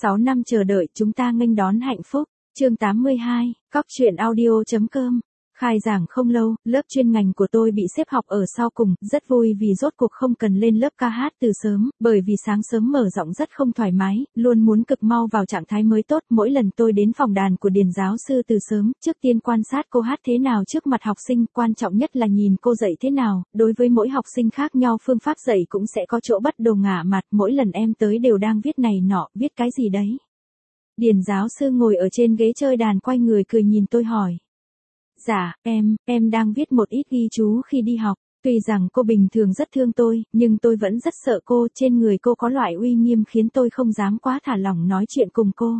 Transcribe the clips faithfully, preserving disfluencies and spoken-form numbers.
sáu năm chờ đợi chúng ta nghênh đón hạnh phúc. Chương tám mươi hai, cóc truyện audio chấm com. Khai giảng không lâu, lớp chuyên ngành của tôi bị xếp học ở sau cùng, rất vui vì rốt cuộc không cần lên lớp ca hát từ sớm, bởi vì sáng sớm mở giọng rất không thoải mái, luôn muốn cực mau vào trạng thái mới tốt. Mỗi lần tôi đến phòng đàn của Điền giáo sư từ sớm, trước tiên quan sát cô hát thế nào trước mặt học sinh, quan trọng nhất là nhìn cô dạy thế nào. Đối với mỗi học sinh khác nhau phương pháp dạy cũng sẽ có chỗ bất đồng ngả mặt, mỗi lần em tới đều đang viết này nọ, viết cái gì đấy. Điền giáo sư ngồi ở trên ghế chơi đàn quay người cười nhìn tôi hỏi. Dạ, em, em đang viết một ít ghi chú khi đi học. Tuy rằng cô bình thường rất thương tôi, nhưng tôi vẫn rất sợ cô, trên người cô có loại uy nghiêm khiến tôi không dám quá thả lỏng nói chuyện cùng cô.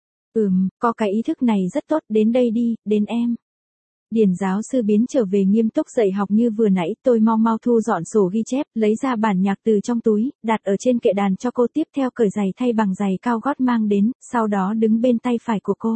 Ừm, có cái ý thức này rất tốt, đến đây đi, đến em. Điền giáo sư biến trở về nghiêm túc dạy học như vừa nãy, tôi mau mau thu dọn sổ ghi chép, lấy ra bản nhạc từ trong túi, đặt ở trên kệ đàn cho cô, tiếp theo cởi giày thay bằng giày cao gót mang đến, sau đó đứng bên tay phải của cô.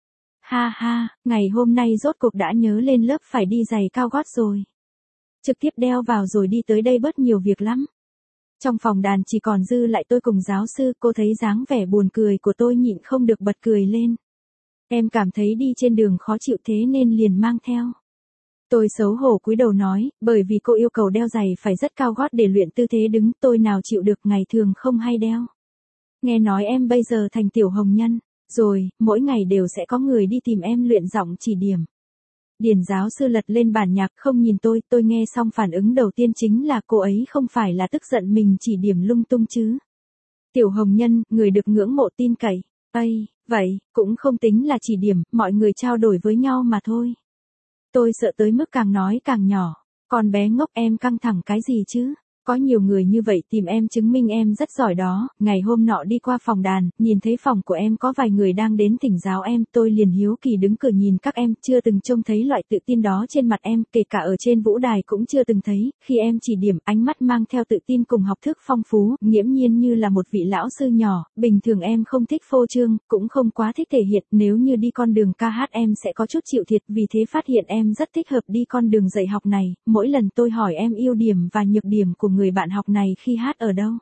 Ha ha, ngày hôm nay rốt cuộc đã nhớ lên lớp phải đi giày cao gót rồi. Trực tiếp đeo vào rồi đi tới đây bớt nhiều việc lắm. Trong phòng đàn chỉ còn dư lại tôi cùng giáo sư, cô thấy dáng vẻ buồn cười của tôi nhịn không được bật cười lên. Em cảm thấy đi trên đường khó chịu thế nên liền mang theo. Tôi xấu hổ cúi đầu nói, bởi vì cô yêu cầu đeo giày phải rất cao gót để luyện tư thế đứng, tôi nào chịu được, ngày thường không hay đeo. Nghe nói em bây giờ thành tiểu hồng nhân. Rồi, mỗi ngày đều sẽ có người đi tìm em luyện giọng chỉ điểm. Điền giáo sư lật lên bản nhạc không nhìn tôi, tôi nghe xong phản ứng đầu tiên chính là cô ấy không phải là tức giận mình chỉ điểm lung tung chứ. Tiểu hồng nhân, người được ngưỡng mộ tin cậy. Ây, vậy, cũng không tính là chỉ điểm, mọi người trao đổi với nhau mà thôi. Tôi sợ tới mức càng nói càng nhỏ. Con bé ngốc, em căng thẳng cái gì chứ? Có nhiều người như vậy tìm em chứng minh em rất giỏi đó. Ngày hôm nọ đi qua phòng đàn, nhìn thấy phòng của em có vài người đang đến thỉnh giáo em, tôi liền hiếu kỳ đứng cửa nhìn các em, chưa từng trông thấy loại tự tin đó trên mặt em, kể cả ở trên vũ đài cũng chưa từng thấy. Khi em chỉ điểm, ánh mắt mang theo tự tin cùng học thức phong phú, nghiễm nhiên như là một vị lão sư nhỏ. Bình thường em không thích phô trương, cũng không quá thích thể hiện, nếu như đi con đường ca hát em sẽ có chút chịu thiệt, vì thế phát hiện em rất thích hợp đi con đường dạy học này. Mỗi lần tôi hỏi em ưu điểm và nhược điểm của người bạn học này khi hát ở đâu,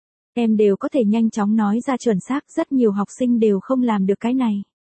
em đều có thể nhanh chóng nói ra chuẩn xác, rất nhiều học sinh đều không làm được cái này.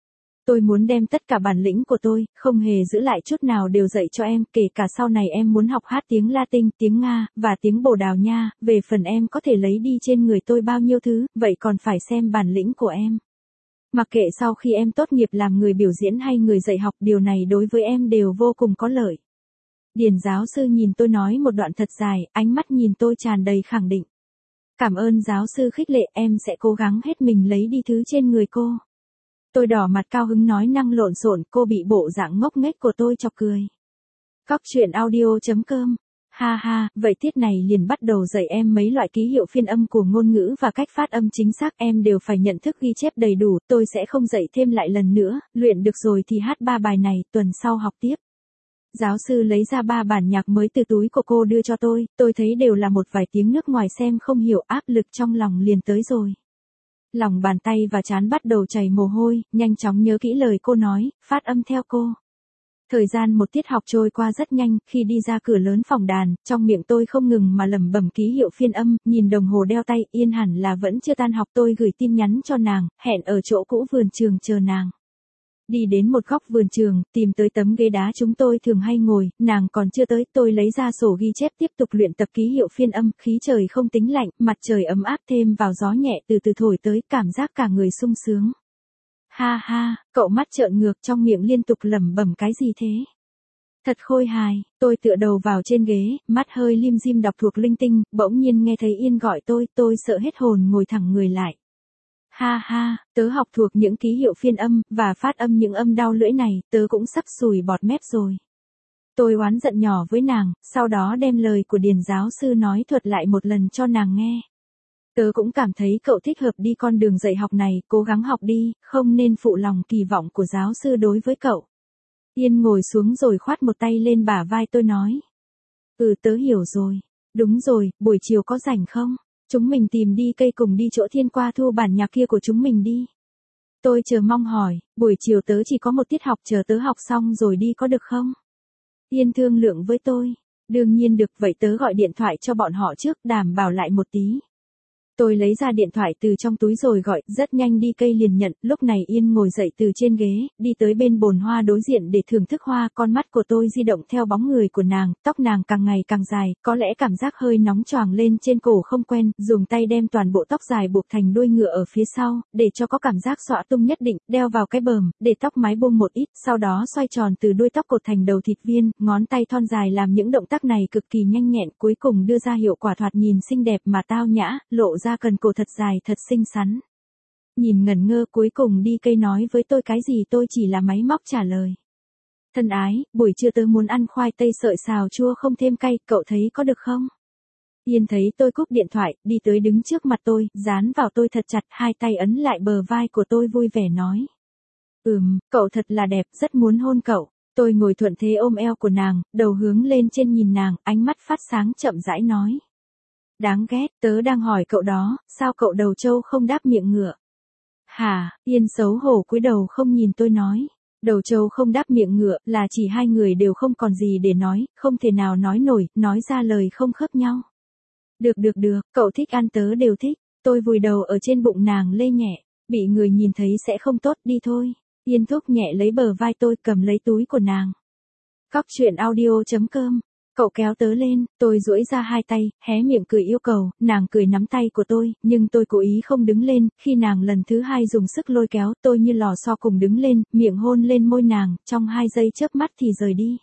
Tôi muốn đem tất cả bản lĩnh của tôi, không hề giữ lại chút nào đều dạy cho em, kể cả sau này em muốn học hát tiếng Latin, tiếng Nga, và tiếng Bồ Đào Nha, về phần em có thể lấy đi trên người tôi bao nhiêu thứ, vậy còn phải xem bản lĩnh của em. Mặc kệ sau khi em tốt nghiệp làm người biểu diễn hay người dạy học, điều này đối với em đều vô cùng có lợi. Điền giáo sư nhìn tôi nói một đoạn thật dài, ánh mắt nhìn tôi tràn đầy khẳng định. Cảm ơn giáo sư khích lệ, em sẽ cố gắng hết mình lấy đi thứ trên người cô. Tôi đỏ mặt cao hứng nói năng lộn xộn, cô bị bộ dạng ngốc nghếch của tôi chọc cười. Cóc truyện audio chấm com. Ha ha, vậy tiết này liền bắt đầu dạy em mấy loại ký hiệu phiên âm của ngôn ngữ và cách phát âm chính xác, em đều phải nhận thức ghi chép đầy đủ, tôi sẽ không dạy thêm lại lần nữa, luyện được rồi thì hát ba bài này, tuần sau học tiếp. Giáo sư lấy ra ba bản nhạc mới từ túi của cô đưa cho tôi, tôi thấy đều là một vài tiếng nước ngoài xem không hiểu, áp lực trong lòng liền tới rồi. Lòng bàn tay và trán bắt đầu chảy mồ hôi, nhanh chóng nhớ kỹ lời cô nói, phát âm theo cô. Thời gian một tiết học trôi qua rất nhanh, khi đi ra cửa lớn phòng đàn, trong miệng tôi không ngừng mà lẩm bẩm ký hiệu phiên âm, nhìn đồng hồ đeo tay, yên hẳn là vẫn chưa tan học, tôi gửi tin nhắn cho nàng, hẹn ở chỗ cũ vườn trường chờ nàng. Đi đến một góc vườn trường, tìm tới tấm ghế đá chúng tôi thường hay ngồi, nàng còn chưa tới, tôi lấy ra sổ ghi chép tiếp tục luyện tập ký hiệu phiên âm, khí trời không tính lạnh, mặt trời ấm áp thêm vào gió nhẹ từ từ thổi tới, cảm giác cả người sung sướng. Ha ha, cậu mắt trợn ngược trong miệng liên tục lẩm bẩm cái gì thế? Thật khôi hài, tôi tựa đầu vào trên ghế, mắt hơi lim dim đọc thuộc linh tinh, bỗng nhiên nghe thấy Yên gọi tôi, tôi sợ hết hồn ngồi thẳng người lại. Ha ha, tớ học thuộc những ký hiệu phiên âm, và phát âm những âm đau lưỡi này, tớ cũng sắp sùi bọt mép rồi. Tôi oán giận nhỏ với nàng, sau đó đem lời của Điền giáo sư nói thuật lại một lần cho nàng nghe. Tớ cũng cảm thấy cậu thích hợp đi con đường dạy học này, cố gắng học đi, không nên phụ lòng kỳ vọng của giáo sư đối với cậu. Yên ngồi xuống rồi khoát một tay lên bả vai tôi nói. Ừ, tớ hiểu rồi. Đúng rồi, buổi chiều có rảnh không? Chúng mình tìm đi cây cùng đi chỗ Thiên Qua thu bản nhạc kia của chúng mình đi. Tôi chờ mong hỏi, buổi chiều tớ chỉ có một tiết học, chờ tớ học xong rồi đi có được không? Yên thương lượng với tôi. Đương nhiên được, vậy tớ gọi điện thoại cho bọn họ trước, đảm bảo lại một tí. Tôi lấy ra điện thoại từ trong túi rồi gọi, rất nhanh đi cây liền nhận, lúc này Yên ngồi dậy từ trên ghế, đi tới bên bồn hoa đối diện để thưởng thức hoa, con mắt của tôi di động theo bóng người của nàng, tóc nàng càng ngày càng dài, có lẽ cảm giác hơi nóng choàng lên trên cổ không quen, dùng tay đem toàn bộ tóc dài buộc thành đuôi ngựa ở phía sau, để cho có cảm giác xõa tung nhất định, đeo vào cái bờm, để tóc mái buông một ít, sau đó xoay tròn từ đuôi tóc cột thành đầu thịt viên, ngón tay thon dài làm những động tác này cực kỳ nhanh nhẹn, cuối cùng đưa ra hiệu quả thoạt nhìn xinh đẹp mà tao nhã, lộ ra cần cổ thật dài thật xinh xắn. Nhìn ngẩn ngơ cuối cùng đi cây nói với tôi cái gì tôi chỉ là máy móc trả lời. Thân ái, buổi trưa tớ muốn ăn khoai tây sợi xào chua không thêm cay, cậu thấy có được không? Yên thấy tôi cúp điện thoại, đi tới đứng trước mặt tôi, dán vào tôi thật chặt, hai tay ấn lại bờ vai của tôi vui vẻ nói. Ừm, cậu thật là đẹp, rất muốn hôn cậu. Tôi ngồi thuận thế ôm eo của nàng, đầu hướng lên trên nhìn nàng, ánh mắt phát sáng chậm rãi nói. Đáng ghét, tớ đang hỏi cậu đó, sao cậu đầu trâu không đáp miệng ngựa? Hả, Yên xấu hổ cúi đầu không nhìn tôi nói. Đầu trâu không đáp miệng ngựa là chỉ hai người đều không còn gì để nói, không thể nào nói nổi, nói ra lời không khớp nhau. Được được được, cậu thích ăn tớ đều thích. Tôi vùi đầu ở trên bụng nàng lê nhẹ, bị người nhìn thấy sẽ không tốt, đi thôi. Yên thúc nhẹ lấy bờ vai tôi, cầm lấy túi của nàng. Cóc truyện audio chấm com. Cậu kéo tớ lên, tôi duỗi ra hai tay, hé miệng cười yêu cầu, nàng cười nắm tay của tôi, nhưng tôi cố ý không đứng lên, khi nàng lần thứ hai dùng sức lôi kéo, tôi như lò xo cùng đứng lên, miệng hôn lên môi nàng, trong hai giây chớp mắt thì rời đi.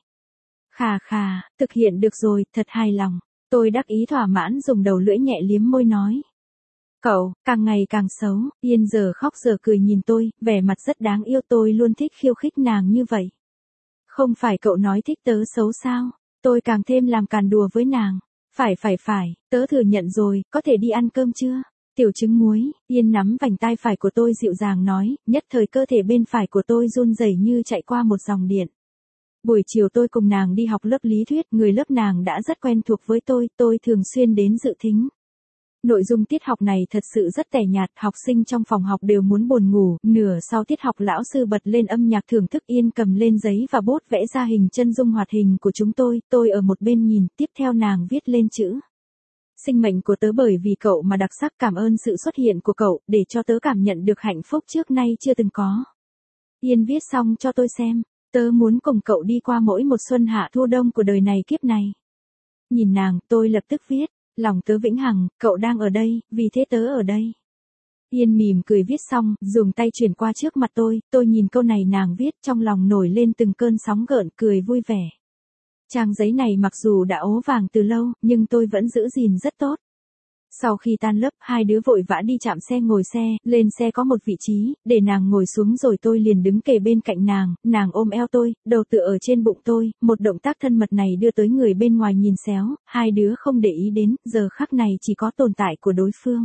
Khà khà, thực hiện được rồi, thật hài lòng. Tôi đắc ý thỏa mãn dùng đầu lưỡi nhẹ liếm môi nói. Cậu, càng ngày càng xấu, Yên giờ khóc giờ cười nhìn tôi, vẻ mặt rất đáng yêu, tôi luôn thích khiêu khích nàng như vậy. Không phải cậu nói thích tớ xấu sao? Tôi càng thêm làm càn đùa với nàng. Phải phải phải, tớ thừa nhận rồi, có thể đi ăn cơm chưa? Tiểu trứng muối, Yên nắm vành tai phải của tôi dịu dàng nói, nhất thời cơ thể bên phải của tôi run rẩy như chạy qua một dòng điện. Buổi chiều tôi cùng nàng đi học lớp lý thuyết, người lớp nàng đã rất quen thuộc với tôi, tôi thường xuyên đến dự thính. Nội dung tiết học này thật sự rất tẻ nhạt, học sinh trong phòng học đều muốn buồn ngủ, nửa sau tiết học lão sư bật lên âm nhạc thưởng thức, Yên cầm lên giấy và bút vẽ ra hình chân dung hoạt hình của chúng tôi, tôi ở một bên nhìn, tiếp theo nàng viết lên chữ. Sinh mệnh của tớ bởi vì cậu mà đặc sắc, cảm ơn sự xuất hiện của cậu, để cho tớ cảm nhận được hạnh phúc trước nay chưa từng có. Yên viết xong cho tôi xem, tớ muốn cùng cậu đi qua mỗi một xuân hạ thu đông của đời này kiếp này. Nhìn nàng, tôi lập tức viết. Lòng tớ vĩnh hằng, cậu đang ở đây, vì thế tớ ở đây. Yên mỉm cười viết xong, dùng tay chuyển qua trước mặt tôi, tôi nhìn câu này nàng viết, trong lòng nổi lên từng cơn sóng gợn, cười vui vẻ. Trang giấy này mặc dù đã ố vàng từ lâu, nhưng tôi vẫn giữ gìn rất tốt. Sau khi tan lớp, hai đứa vội vã đi chạm xe ngồi xe, lên xe có một vị trí, để nàng ngồi xuống rồi tôi liền đứng kề bên cạnh nàng, nàng ôm eo tôi, đầu tựa ở trên bụng tôi, một động tác thân mật này đưa tới người bên ngoài nhìn xéo, hai đứa không để ý đến, giờ khắc này chỉ có tồn tại của đối phương.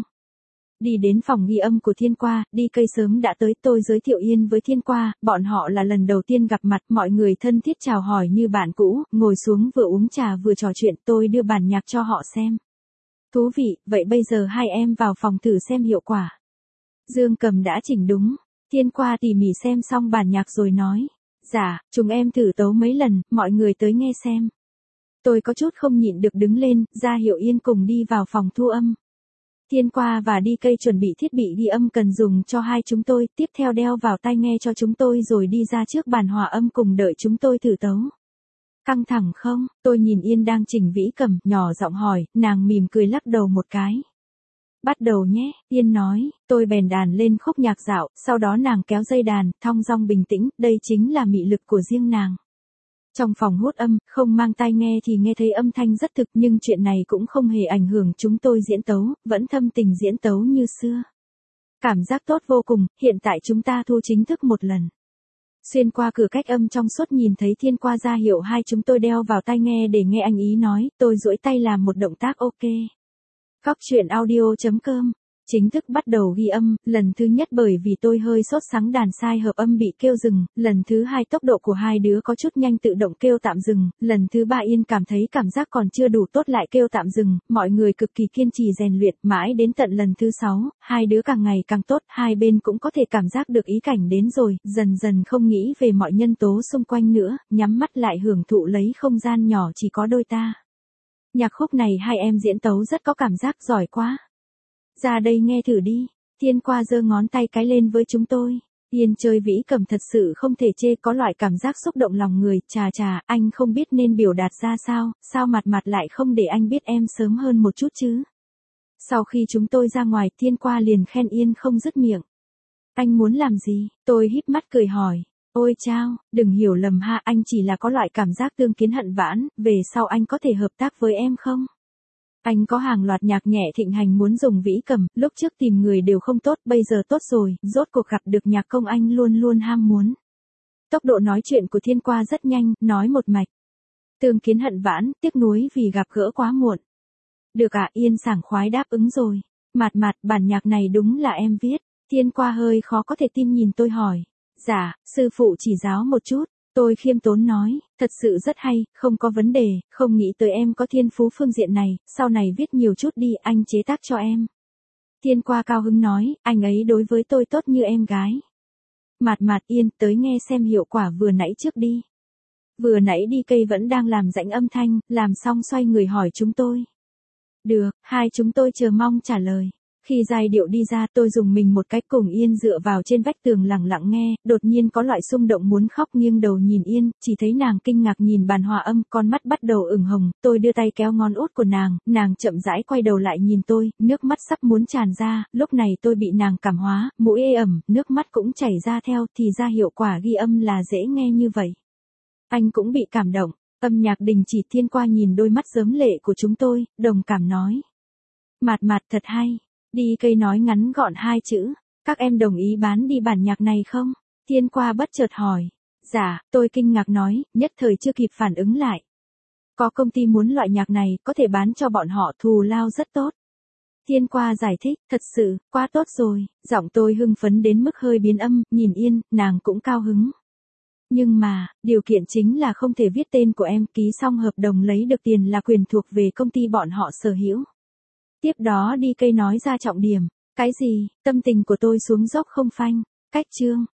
Đi đến phòng ghi âm của Thiên Qua, đi cây sớm đã tới, tôi giới thiệu Yên với Thiên Qua, bọn họ là lần đầu tiên gặp mặt, mọi người thân thiết chào hỏi như bạn cũ, ngồi xuống vừa uống trà vừa trò chuyện, tôi đưa bản nhạc cho họ xem. Thú vị, vậy bây giờ hai em vào phòng thử xem hiệu quả. Dương Cầm đã chỉnh đúng, Thiên Qua tỉ mỉ xem xong bản nhạc rồi nói, dạ, chúng em thử tấu mấy lần, mọi người tới nghe xem. Tôi có chút không nhịn được đứng lên, ra hiệu Yên cùng đi vào phòng thu âm. Thiên Qua và đi cây chuẩn bị thiết bị ghi âm cần dùng cho hai chúng tôi, tiếp theo đeo vào tai nghe cho chúng tôi rồi đi ra trước bàn hòa âm cùng đợi chúng tôi thử tấu. Căng thẳng không? Tôi nhìn Yên đang chỉnh vĩ cầm, nhỏ giọng hỏi, nàng mỉm cười lắc đầu một cái. Bắt đầu nhé, Yên nói, tôi bèn đàn lên khúc nhạc dạo, sau đó nàng kéo dây đàn, thong dong bình tĩnh, đây chính là mị lực của riêng nàng. Trong phòng hút âm, không mang tai nghe thì nghe thấy âm thanh rất thực, nhưng chuyện này cũng không hề ảnh hưởng chúng tôi diễn tấu, vẫn thâm tình diễn tấu như xưa. Cảm giác tốt vô cùng, hiện tại chúng ta thu chính thức một lần. Xuyên qua cửa cách âm trong suốt nhìn thấy Thiên Qua ra hiệu hai chúng tôi đeo vào tai nghe để nghe anh ý nói, tôi duỗi tay làm một động tác ok. Cóc truyện audio chấm com. Chính thức bắt đầu ghi âm, lần thứ nhất bởi vì tôi hơi sốt sắng đàn sai hợp âm bị kêu dừng, lần thứ hai tốc độ của hai đứa có chút nhanh tự động kêu tạm dừng, lần thứ ba Yên cảm thấy cảm giác còn chưa đủ tốt lại kêu tạm dừng, mọi người cực kỳ kiên trì rèn luyện, mãi đến tận lần thứ sáu, hai đứa càng ngày càng tốt, hai bên cũng có thể cảm giác được ý cảnh đến rồi, dần dần không nghĩ về mọi nhân tố xung quanh nữa, nhắm mắt lại hưởng thụ lấy không gian nhỏ chỉ có đôi ta. Nhạc khúc này hai em diễn tấu rất có cảm giác, giỏi quá. Ra đây nghe thử đi. Thiên qua giơ ngón tay cái lên với chúng tôi. Yên chơi vĩ cầm thật sự không thể chê, có loại cảm giác xúc động lòng người, chà chà, anh không biết nên biểu đạt ra sao, sao mặt mặt lại không để anh biết em sớm hơn một chút chứ. Sau khi chúng tôi ra ngoài, Thiên qua liền khen Yên không dứt miệng. Anh muốn làm gì? Tôi híp mắt cười hỏi. Ôi chao, đừng hiểu lầm ha, anh chỉ là có loại cảm giác tương kiến hận vãn, về sau anh có thể hợp tác với em không? Anh có hàng loạt nhạc nhẹ thịnh hành muốn dùng vĩ cầm, lúc trước tìm người đều không tốt, bây giờ tốt rồi, rốt cuộc gặp được nhạc công anh luôn luôn ham muốn. Tốc độ nói chuyện của Thiên qua rất nhanh, nói một mạch. Tương kiến hận vãn, tiếc nuối vì gặp gỡ quá muộn. Được ạ, Yên sảng khoái đáp ứng rồi. Mạt mạt, bản nhạc này đúng là em viết. Thiên qua hơi khó có thể tin nhìn tôi hỏi. Dạ, sư phụ chỉ giáo một chút. Tôi khiêm tốn nói, thật sự rất hay, không có vấn đề, không nghĩ tới em có thiên phú phương diện này, sau này viết nhiều chút đi, anh chế tác cho em. Thiên qua cao hứng nói, anh ấy đối với tôi tốt như em gái. Mạt mạt, Yên, tới nghe xem hiệu quả vừa nãy trước đi. Vừa nãy đi cây vẫn đang làm rãnh âm thanh, làm xong xoay người hỏi chúng tôi. Được, hai chúng tôi chờ mong trả lời. Khi giai điệu đi ra, tôi dùng mình một cách cùng Yên dựa vào trên vách tường lặng lặng nghe, đột nhiên có loại xung động muốn khóc, nghiêng đầu nhìn Yên, chỉ thấy nàng kinh ngạc nhìn bàn hòa âm, con mắt bắt đầu ửng hồng, tôi đưa tay kéo ngón út của nàng, nàng chậm rãi quay đầu lại nhìn tôi, nước mắt sắp muốn tràn ra, lúc này tôi bị nàng cảm hóa, mũi ê ẩm, nước mắt cũng chảy ra theo, thì ra hiệu quả ghi âm là dễ nghe như vậy. Anh cũng bị cảm động, âm nhạc đình chỉ. Thiên qua nhìn đôi mắt rớm lệ của chúng tôi, đồng cảm nói. Mạt mạt thật hay. Đi cây nói ngắn gọn hai chữ, các em đồng ý bán đi bản nhạc này không? Thiên qua bất chợt hỏi. Dạ, tôi kinh ngạc nói, nhất thời chưa kịp phản ứng lại. Có công ty muốn loại nhạc này, có thể bán cho bọn họ, thù lao rất tốt. Thiên qua giải thích, thật sự, quá tốt rồi, giọng tôi hưng phấn đến mức hơi biến âm, nhìn Yên, nàng cũng cao hứng. Nhưng mà, điều kiện chính là không thể viết tên của em, ký xong hợp đồng lấy được tiền là quyền thuộc về công ty bọn họ sở hữu. Tiếp đó đi cây nói ra trọng điểm. Cái gì? Tâm tình của tôi xuống dốc không phanh. Cách chương.